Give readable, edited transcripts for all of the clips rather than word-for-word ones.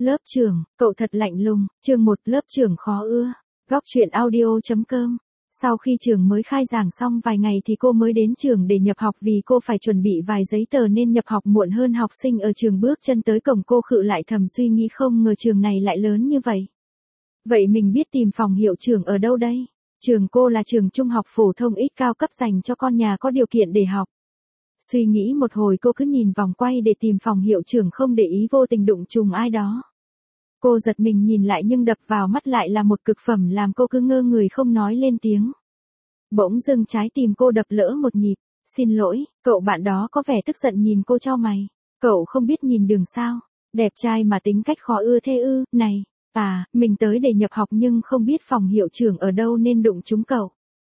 Lớp trưởng, cậu thật lạnh lùng. Chương 1, lớp trưởng khó ưa. Góc truyện audio.com. Sau khi trường mới khai giảng xong vài ngày thì cô mới đến trường để nhập học vì cô phải chuẩn bị vài giấy tờ nên nhập học muộn hơn học sinh ở trường. Bước chân tới cổng cô khựng lại thầm suy nghĩ không ngờ trường này lại lớn như vậy. Vậy mình biết tìm phòng hiệu trưởng ở đâu đây? Trường cô là trường trung học phổ thông ít cao cấp dành cho con nhà có điều kiện để học. Suy nghĩ một hồi cô cứ nhìn vòng quay để tìm phòng hiệu trưởng không để ý vô tình đụng trùng ai đó. Cô giật mình nhìn lại nhưng đập vào mắt lại là một cực phẩm làm cô cứ ngơ người không nói lên tiếng. Bỗng dưng trái tim cô đập lỡ một nhịp. Xin lỗi, cậu bạn đó có vẻ tức giận nhìn cô chau mày. Cậu không biết nhìn đường sao? Đẹp trai mà tính cách khó ưa thế ư? Này, mình tới để nhập học nhưng không biết phòng hiệu trưởng ở đâu nên đụng trúng cậu.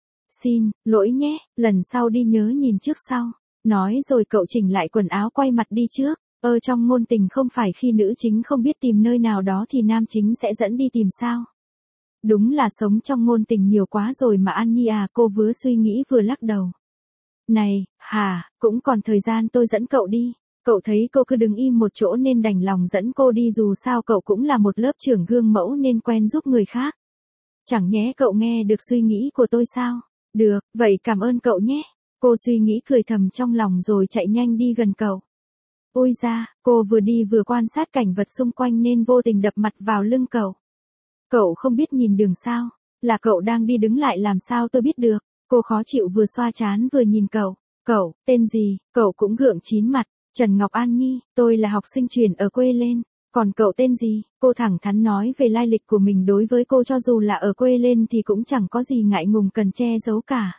Xin lỗi nhé, lần sau đi nhớ nhìn trước sau. Nói rồi cậu chỉnh lại quần áo quay mặt đi trước. Trong ngôn tình không phải khi nữ chính không biết tìm nơi nào đó thì nam chính sẽ dẫn đi tìm sao? Đúng là sống trong ngôn tình nhiều quá rồi mà An Nhi à, cô vừa suy nghĩ vừa lắc đầu. Này, cũng còn thời gian tôi dẫn cậu đi. Cậu thấy cô cứ đứng im một chỗ nên đành lòng dẫn cô đi dù sao cậu cũng là một lớp trưởng gương mẫu nên quen giúp người khác. Chẳng nhẽ cậu nghe được suy nghĩ của tôi sao? Được, vậy cảm ơn cậu nhé. Cô suy nghĩ cười thầm trong lòng rồi chạy nhanh đi gần cậu. Ôi da, cô vừa đi vừa quan sát cảnh vật xung quanh nên vô tình đập mặt vào lưng cậu. Cậu không biết nhìn đường sao? Là cậu đang đi đứng lại làm sao tôi biết được? Cô khó chịu vừa xoa trán vừa nhìn cậu. Cậu, tên gì? Cậu cũng gượng chín mặt. Trần Ngọc An Nhi, tôi là học sinh chuyển ở quê lên. Còn cậu tên gì? Cô thẳng thắn nói về lai lịch của mình. Đối với cô cho dù là ở quê lên thì cũng chẳng có gì ngại ngùng cần che giấu cả.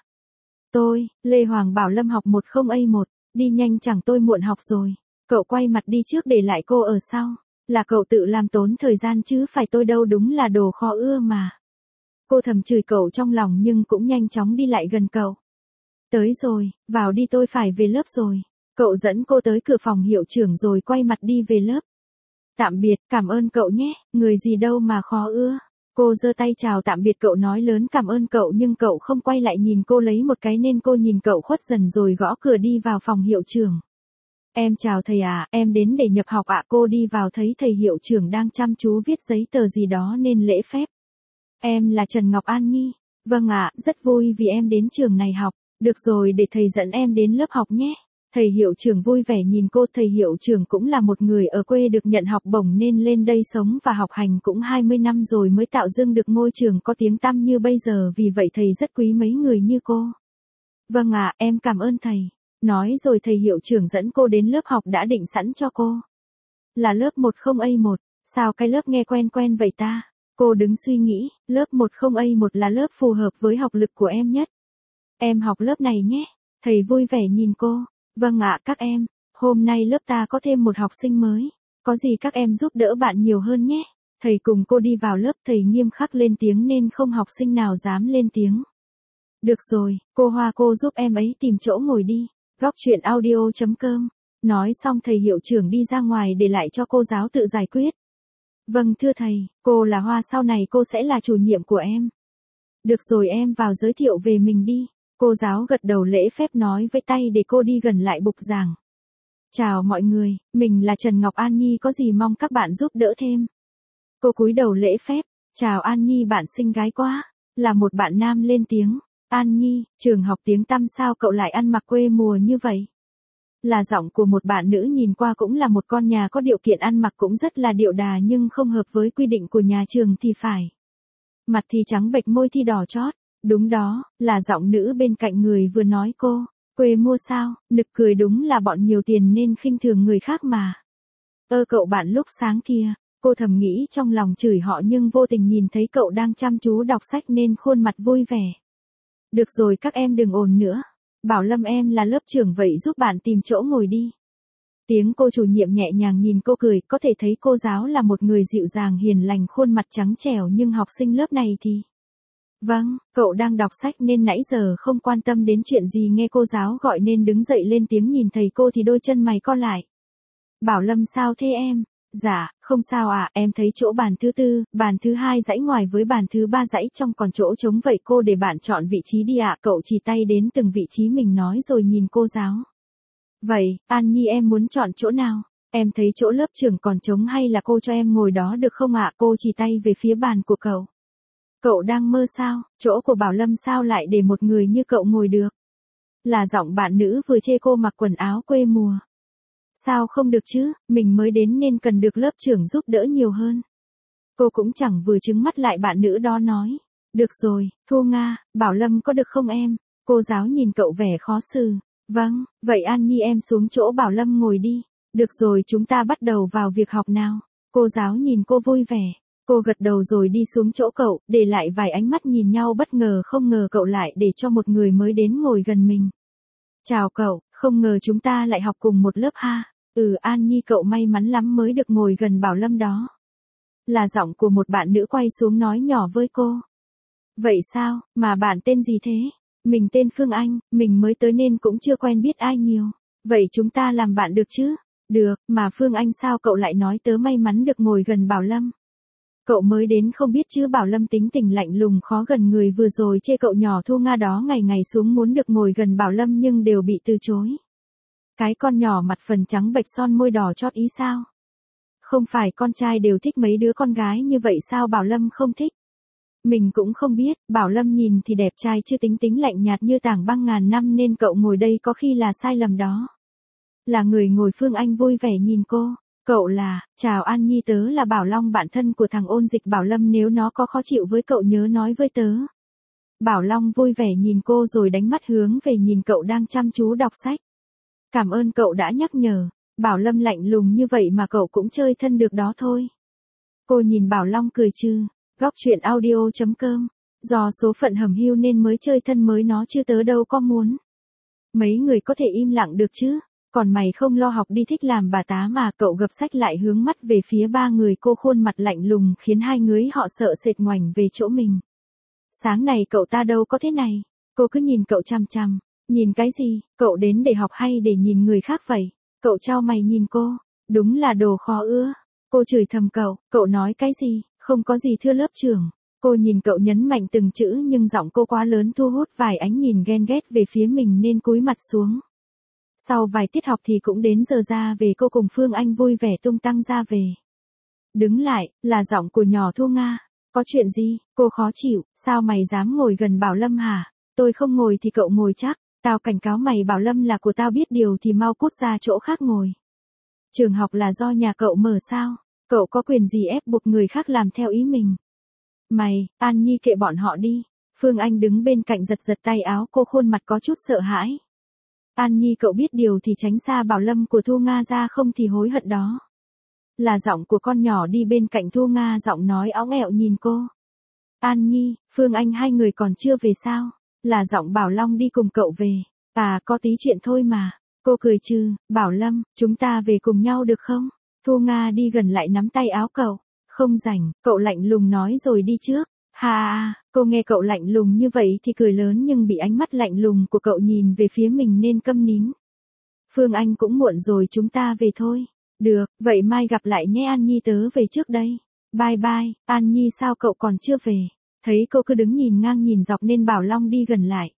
Tôi, Lê Hoàng Bảo Lâm học 10A1, đi nhanh chẳng tôi muộn học rồi. Cậu quay mặt đi trước để lại cô ở sau. Là cậu tự làm tốn thời gian chứ phải tôi đâu, đúng là đồ khó ưa mà. Cô thầm chửi cậu trong lòng nhưng cũng nhanh chóng đi lại gần cậu. Tới rồi, vào đi tôi phải về lớp rồi. Cậu dẫn cô tới cửa phòng hiệu trưởng rồi quay mặt đi về lớp. Tạm biệt, cảm ơn cậu nhé, người gì đâu mà khó ưa. Cô giơ tay chào tạm biệt cậu nói lớn cảm ơn cậu nhưng cậu không quay lại nhìn cô lấy một cái nên cô nhìn cậu khuất dần rồi gõ cửa đi vào phòng hiệu trưởng. Em chào thầy ạ, em đến để nhập học ạ. Cô đi vào thấy thầy hiệu trưởng đang chăm chú viết giấy tờ gì đó nên lễ phép. Em là Trần Ngọc An Nhi. Vâng ạ, rất vui vì em đến trường này học. Được rồi để thầy dẫn em đến lớp học nhé. Thầy hiệu trưởng vui vẻ nhìn cô. Thầy hiệu trưởng cũng là một người ở quê được nhận học bổng nên lên đây sống và học hành cũng 20 năm rồi mới tạo dựng được ngôi trường có tiếng tăm như bây giờ, vì vậy thầy rất quý mấy người như cô. Vâng ạ, em cảm ơn thầy. Nói rồi thầy hiệu trưởng dẫn cô đến lớp học đã định sẵn cho cô. Là lớp 10A1, sao cái lớp nghe quen quen vậy ta? Cô đứng suy nghĩ, lớp 10A1 là lớp phù hợp với học lực của em nhất. Em học lớp này nhé. Thầy vui vẻ nhìn cô. Vâng ạ các em, hôm nay lớp ta có thêm một học sinh mới. Có gì các em giúp đỡ bạn nhiều hơn nhé. Thầy cùng cô đi vào lớp, thầy nghiêm khắc lên tiếng nên không học sinh nào dám lên tiếng. Được rồi, cô Hoa cô giúp em ấy tìm chỗ ngồi đi. Góc truyện audio.com. Nói xong thầy hiệu trưởng đi ra ngoài để lại cho cô giáo tự giải quyết. Vâng thưa thầy, cô là Hoa, sau này cô sẽ là chủ nhiệm của em. Được rồi em vào giới thiệu về mình đi. Cô giáo gật đầu lễ phép nói với tay để cô đi gần lại bục giảng. Chào mọi người, mình là Trần Ngọc An Nhi, có gì mong các bạn giúp đỡ thêm. Cô cúi đầu lễ phép. Chào An Nhi, bạn xinh gái quá. Là một bạn nam lên tiếng. An Nhi, trường học tiếng tăm sao cậu lại ăn mặc quê mùa như vậy? Là giọng của một bạn nữ nhìn qua cũng là một con nhà có điều kiện, ăn mặc cũng rất là điệu đà nhưng không hợp với quy định của nhà trường thì phải. Mặt thì trắng bệch, môi thì đỏ chót. Đúng đó, là giọng nữ bên cạnh người vừa nói cô. Quê mua sao, nực cười, đúng là bọn nhiều tiền nên khinh thường người khác mà. Cậu bạn lúc sáng kia, cô thầm nghĩ trong lòng chửi họ nhưng vô tình nhìn thấy cậu đang chăm chú đọc sách nên khuôn mặt vui vẻ. Được rồi các em đừng ồn nữa. Bảo Lâm em là lớp trưởng vậy giúp bạn tìm chỗ ngồi đi. Tiếng cô chủ nhiệm nhẹ nhàng nhìn cô cười, có thể thấy cô giáo là một người dịu dàng hiền lành, khuôn mặt trắng trẻo nhưng học sinh lớp này thì... Vâng, cậu đang đọc sách nên nãy giờ không quan tâm đến chuyện gì, nghe cô giáo gọi nên đứng dậy lên tiếng, nhìn thầy cô thì đôi chân mày co lại. Bảo Lâm sao thế em? Dạ, không sao ạ, em thấy chỗ bàn thứ 4, bàn thứ 2 dãy ngoài với bàn thứ 3 dãy trong còn chỗ trống vậy cô để bạn chọn vị trí đi ạ. Cậu chỉ tay đến từng vị trí mình nói rồi nhìn cô giáo. Vậy, An Nhi em muốn chọn chỗ nào? Em thấy chỗ lớp trưởng còn trống hay là cô cho em ngồi đó được không ạ? Cô chỉ tay về phía bàn của cậu. Cậu đang mơ sao? Chỗ của Bảo Lâm sao lại để một người như cậu ngồi được? Là giọng bạn nữ vừa chê cô mặc quần áo quê mùa. Sao không được chứ, mình mới đến nên cần được lớp trưởng giúp đỡ nhiều hơn. Cô cũng chẳng vừa trứng mắt lại bạn nữ đó nói. Được rồi, Thu Nga, Bảo Lâm có được không em? Cô giáo nhìn cậu vẻ khó xử. Vâng, vậy An Nhi em xuống chỗ Bảo Lâm ngồi đi. Được rồi, chúng ta bắt đầu vào việc học nào. Cô giáo nhìn cô vui vẻ. Cô gật đầu rồi đi xuống chỗ cậu, để lại vài ánh mắt nhìn nhau bất ngờ, không ngờ cậu lại để cho một người mới đến ngồi gần mình. Chào cậu, không ngờ chúng ta lại học cùng một lớp ha. An Nhi, cậu may mắn lắm mới được ngồi gần Bảo Lâm đó. Là giọng của một bạn nữ quay xuống nói nhỏ với cô. Vậy sao, mà bạn tên gì thế? Mình tên Phương Anh, mình mới tới nên cũng chưa quen biết ai nhiều. Vậy chúng ta làm bạn được chứ? Được, mà Phương Anh sao cậu lại nói tớ may mắn được ngồi gần Bảo Lâm? Cậu mới đến không biết chứ Bảo Lâm tính tình lạnh lùng khó gần, người vừa rồi chê cậu nhỏ Thu Nga đó ngày ngày xuống muốn được ngồi gần Bảo Lâm nhưng đều bị từ chối. Cái con nhỏ mặt phần trắng bệch son môi đỏ chót ý sao? Không phải con trai đều thích mấy đứa con gái như vậy sao Bảo Lâm không thích? Mình cũng không biết, Bảo Lâm nhìn thì đẹp trai chứ tính tính lạnh nhạt như tảng băng ngàn năm nên cậu ngồi đây có khi là sai lầm đó. Là người ngồi Phương Anh vui vẻ nhìn cô. Cậu là, chào An Nhi, tớ là Bảo Long, bạn thân của thằng ôn dịch Bảo Lâm, nếu nó có khó chịu với cậu nhớ nói với tớ. Bảo Long vui vẻ nhìn cô rồi đánh mắt hướng về nhìn cậu đang chăm chú đọc sách. Cảm ơn cậu đã nhắc nhở. Bảo Lâm lạnh lùng như vậy mà cậu cũng chơi thân được đó thôi. Cô nhìn Bảo Long cười trừ. Góc truyện audio.com. Do số phận hẩm hiu nên mới chơi thân mới nó chứ tớ đâu có muốn. Mấy người có thể im lặng được chứ. Còn mày không lo học đi thích làm bà tá mà. Cậu gập sách lại hướng mắt về phía ba người cô, khuôn mặt lạnh lùng khiến hai người họ sợ sệt ngoảnh về chỗ mình. Sáng này cậu ta đâu có thế này. Cô cứ nhìn cậu chằm chằm. Nhìn cái gì, cậu đến để học hay để nhìn người khác vậy? Cậu chau mày nhìn cô. Đúng là đồ khó ưa. Cô chửi thầm cậu nói cái gì? Không có gì thưa lớp trưởng. Cô nhìn cậu nhấn mạnh từng chữ nhưng giọng cô quá lớn thu hút vài ánh nhìn ghen ghét về phía mình nên cúi mặt xuống. Sau vài tiết học thì cũng đến giờ ra về, cô cùng Phương Anh vui vẻ tung tăng ra về. Đứng lại, là giọng của nhỏ Thu Nga. Có chuyện gì? Cô khó chịu, sao mày dám ngồi gần Bảo Lâm hả? Tôi không ngồi thì cậu ngồi chắc. Tao cảnh cáo mày, Bảo Lâm là của tao, biết điều thì mau cút ra chỗ khác ngồi. Trường học là do nhà cậu mở sao? Cậu có quyền gì ép buộc người khác làm theo ý mình? Mày, An Nhi kệ bọn họ đi. Phương Anh đứng bên cạnh giật giật tay áo cô, khuôn mặt có chút sợ hãi. An Nhi, cậu biết điều thì tránh xa Bảo Lâm của Thu Nga ra, không thì hối hận đó. Là giọng của con nhỏ đi bên cạnh Thu Nga, giọng nói óng ẹo nhìn cô. An Nhi, Phương Anh, hai người còn chưa về sao? Là giọng Bảo Long đi cùng cậu về. À, có tí chuyện thôi mà. Cô cười trừ. Bảo Lâm, chúng ta về cùng nhau được không? Thu Nga đi gần lại nắm tay áo cậu. Không rảnh, cậu lạnh lùng nói rồi đi trước. Ha, cô nghe cậu lạnh lùng như vậy thì cười lớn nhưng bị ánh mắt lạnh lùng của cậu nhìn về phía mình nên câm nín. Phương Anh, cũng muộn rồi, chúng ta về thôi. Được, vậy mai gặp lại nhé An Nhi, tớ về trước đây. Bye bye. An Nhi, sao cậu còn chưa về? Thấy cô cứ đứng nhìn ngang nhìn dọc nên Bảo Long đi gần lại.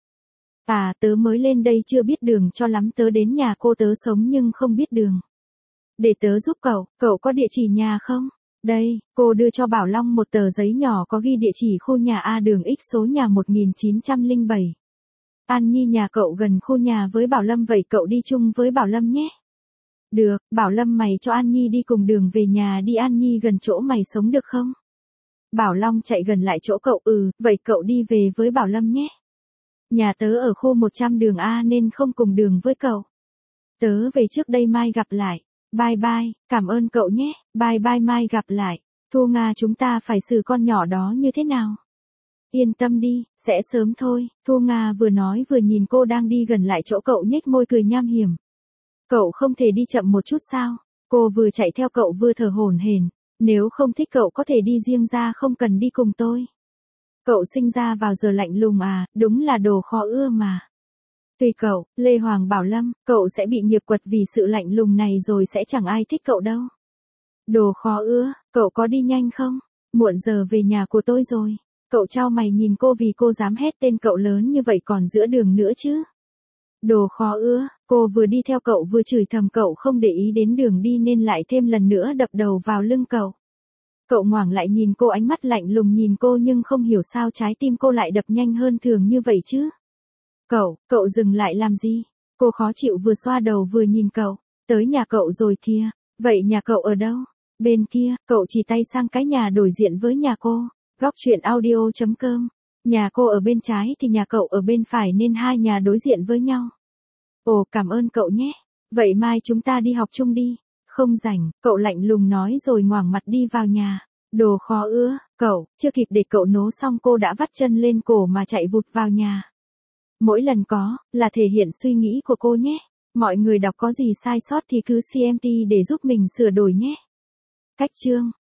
À, tớ mới lên đây chưa biết đường cho lắm, tớ đến nhà cô tớ sống nhưng không biết đường. Để tớ giúp cậu có địa chỉ nhà không? Đây, cô đưa cho Bảo Long một tờ giấy nhỏ có ghi địa chỉ khu nhà A, đường X, số nhà 1907. An Nhi, nhà cậu gần khu nhà với Bảo Lâm, vậy cậu đi chung với Bảo Lâm nhé. Được, Bảo Lâm, mày cho An Nhi đi cùng đường về nhà đi, An Nhi gần chỗ mày sống được không? Bảo Long chạy gần lại chỗ cậu. Vậy cậu đi về với Bảo Lâm nhé. Nhà tớ ở khu 100 đường A nên không cùng đường với cậu. Tớ về trước đây, mai gặp lại. Bye bye, cảm ơn cậu nhé. Bye bye, mai gặp lại. Thu Nga, chúng ta phải xử con nhỏ đó như thế nào? Yên tâm đi, sẽ sớm thôi. Thu Nga vừa nói vừa nhìn cô đang đi gần lại chỗ cậu, nhếch môi cười nham hiểm. Cậu không thể đi chậm một chút sao? Cô vừa chạy theo cậu vừa thở hổn hển. Nếu không thích cậu có thể đi riêng ra, không cần đi cùng tôi. Cậu sinh ra vào giờ lạnh lùng à, đúng là đồ khó ưa mà. Tùy cậu, Lê Hoàng Bảo Lâm, cậu sẽ bị nghiệp quật vì sự lạnh lùng này rồi sẽ chẳng ai thích cậu đâu. Đồ khó ưa, cậu có đi nhanh không? Muộn giờ về nhà của tôi rồi. Cậu chau mày nhìn cô vì cô dám hét tên cậu lớn như vậy còn giữa đường nữa chứ. Đồ khó ưa, Cô vừa đi theo cậu vừa chửi thầm cậu không để ý đến đường đi nên lại thêm lần nữa đập đầu vào lưng cậu. Cậu ngoảnh lại nhìn cô, ánh mắt lạnh lùng nhìn cô nhưng không hiểu sao trái tim cô lại đập nhanh hơn thường như vậy chứ. Cậu dừng lại làm gì? Cô khó chịu vừa xoa đầu vừa nhìn cậu. Tới nhà cậu rồi kìa. Vậy nhà cậu ở đâu? Bên kia, cậu chỉ tay sang cái nhà đối diện với nhà cô. Góc truyện audio.com. Nhà cô ở bên trái thì nhà cậu ở bên phải nên hai nhà đối diện với nhau. Ồ, cảm ơn cậu nhé. Vậy mai chúng ta đi học chung đi. Không rảnh, cậu lạnh lùng nói rồi ngoảnh mặt đi vào nhà. Đồ khó ưa, cậu, chưa kịp để cậu nố xong cô đã vắt chân lên cổ mà chạy vụt vào nhà. Mỗi lần có, là thể hiện suy nghĩ của cô nhé. Mọi người đọc có gì sai sót thì cứ CMT để giúp mình sửa đổi nhé. Cách chương